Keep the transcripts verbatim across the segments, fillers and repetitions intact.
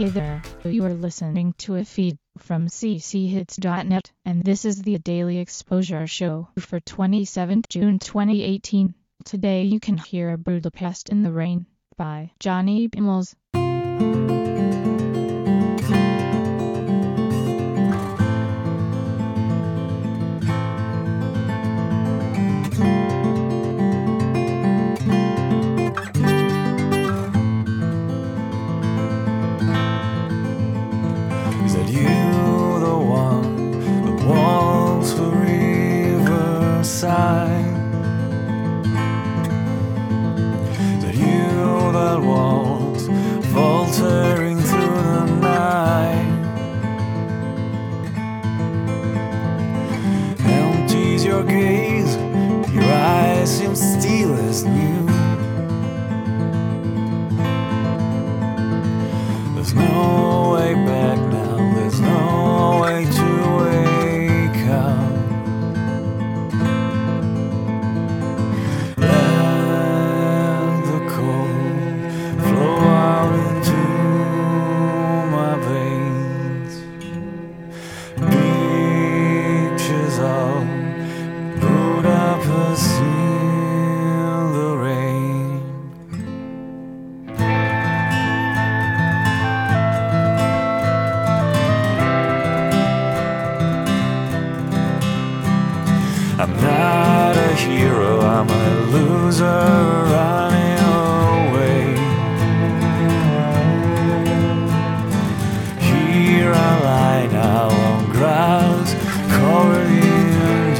Hey there, you are listening to a feed from c c hits dot net, and this is the Daily Exposure Show for twenty-seventh of June twenty eighteen. Today you can hear Budapest in the Rain by Johnny Bimels. Is that you, the one that walks the riverside? Is that you that walks faltering through the night? Empties your gaze, your eyes seem still as new. There's no way back now, there's no way to wake up. Let the cold flow out into my veins. Pictures of Budapest in the rain. I'm not a hero, I'm a loser running away. Here I lie now on grass covered in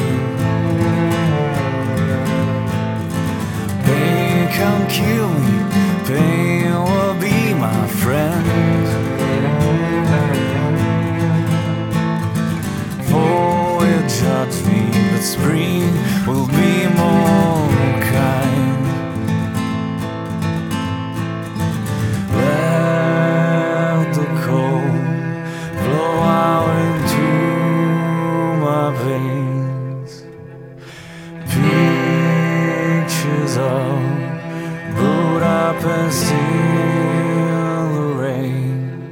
dew. Pain can't kill me, pain will be my friend. For you judge me, but spring will be more kind. Let the cold flow out into my veins. Pictures of Budapest in the rain.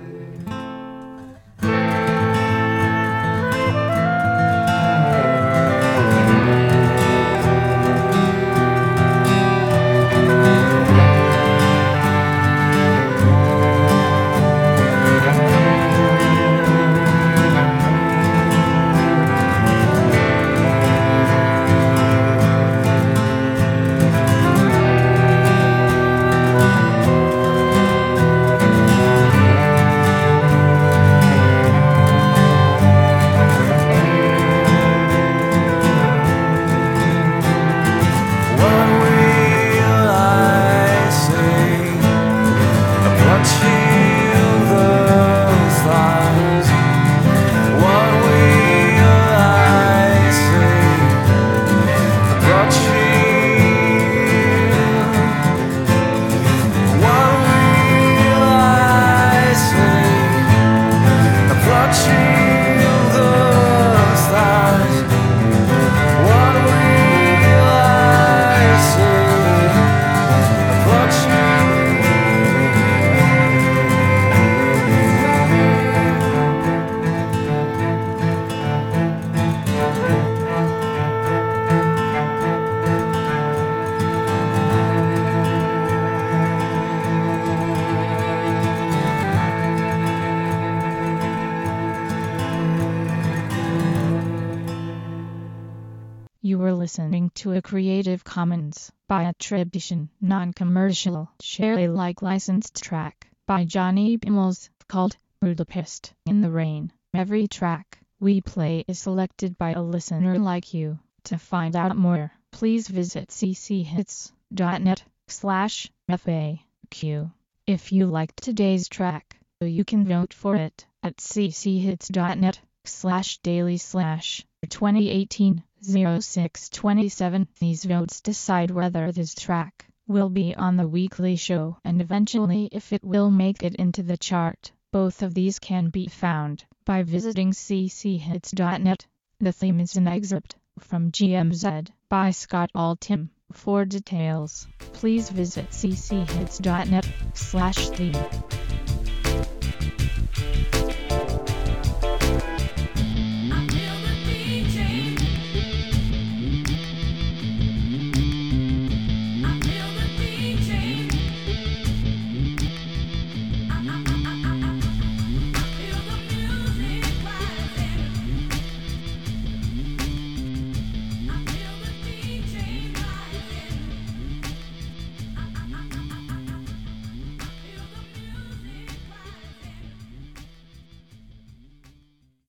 You were listening to a Creative Commons by attribution, non-commercial, share Alike licensed track by Johnny Bimels called Budapest in the Rain. Every track we play is selected by a listener like you. To find out more, please visit c c hits dot net slash F A Q. If you liked today's track, you can vote for it at c c hits dot net slash daily slash twenty eighteen oh six twenty-seven. These votes decide whether this track will be on the weekly show and eventually if it will make it into the chart. Both of these can be found by visiting c c hits dot net. The theme is an excerpt from G M Z by Scott Altham. For details, please visit c c hits dot net slash theme.